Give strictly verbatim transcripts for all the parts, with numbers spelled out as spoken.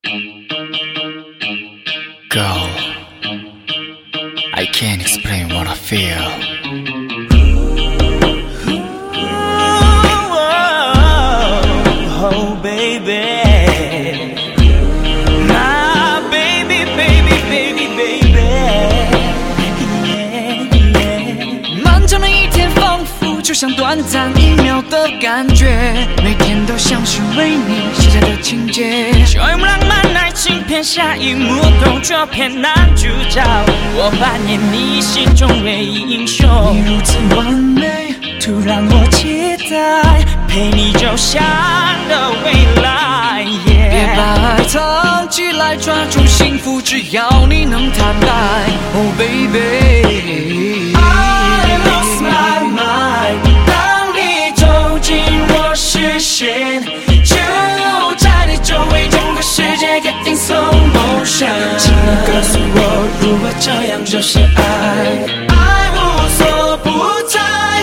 Girl, I can't explain what I feel. Oh, baby, my baby, baby, baby, baby, yeah, yeah. 漫长的一天仿佛就像短暂一秒的感觉，每天都像是为你写下的情节。就用浪漫爱情片下一幕动作片男主角，我扮演你心中唯一英雄。你如此完美，突然我期待陪你走向的未来， yeah. 别把爱藏起来，抓住幸福，只要你能坦白。Oh baby, I lost my mind. 当你走进我视线，就在你周围，整个世界 getting slow motion。请你告诉我，如果这样就是爱，爱无所不在。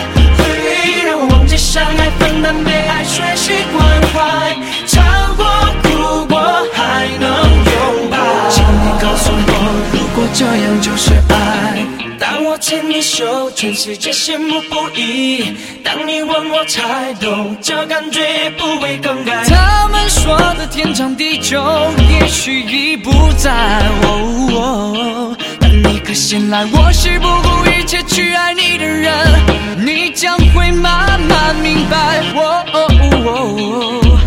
相爱分担被爱，学习关怀，吵过哭过还能拥抱。请你告诉我，如果这样就是爱。当我牵你手，全世界羡慕不已。当你问我才懂，这感觉不会更改。他们说的天长地久，也许已不在。哦哦，当你可先来，我是不顾一切去爱你的人，你将会慢慢明白。哦哦哦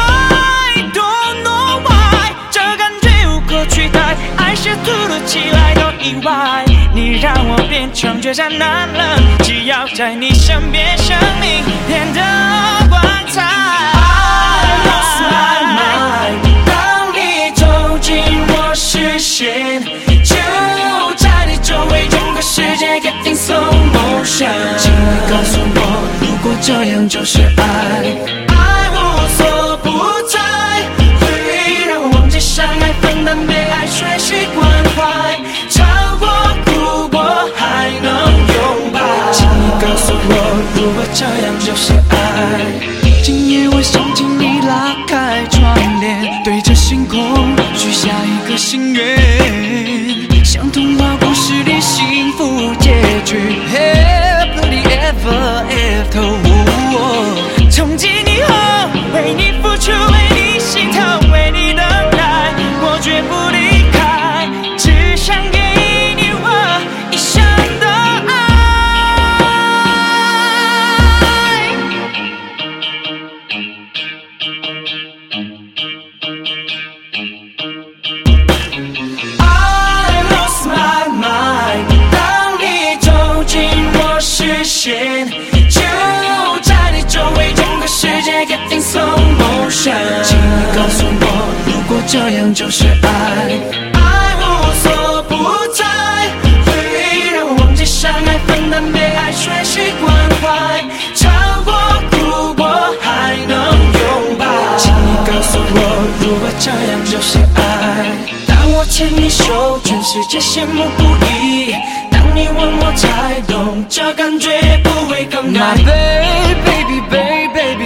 I don't know why， 这感觉无可取代，爱是突如其来的意外。你让我变成倔强男人，只要在你身边，生命变得光彩。I lost my mind， 当你走进我视线，就在你周围，整个世界 getting slow motion。请你告诉我，如果这样就是爱，爱无所不在，会让我忘记相爱，分担被爱，学习关怀，吵过哭过还能拥抱。请你告诉我，如果这样就是爱。今夜我想请你拉开窗帘，对着星空许下一个心愿，像童话故事里幸福结局 ，Happily ever after。从今以后，为你付出，为你心疼，为你等待，我绝不离开，只想给你我一生的爱。I lost my mind， 当你走进我视线，就在你周围，整个世界 getting slow motion。请你告诉我，如果这样就是爱，爱无所不在，会让我忘记相爱，分担被爱，学习关怀，吵过哭过还能拥抱。请你告诉我，如果这样就是爱。当我牵你手，全世界羡慕不已。当你问我才懂，这感觉不会更改。My baby, baby, baby,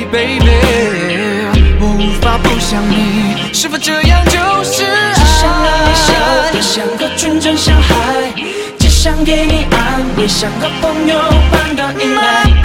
baby， 我无法不想你，是否这样就是爱？只想让你笑得像个纯真小孩，只想给你安慰，像个朋友般的依赖。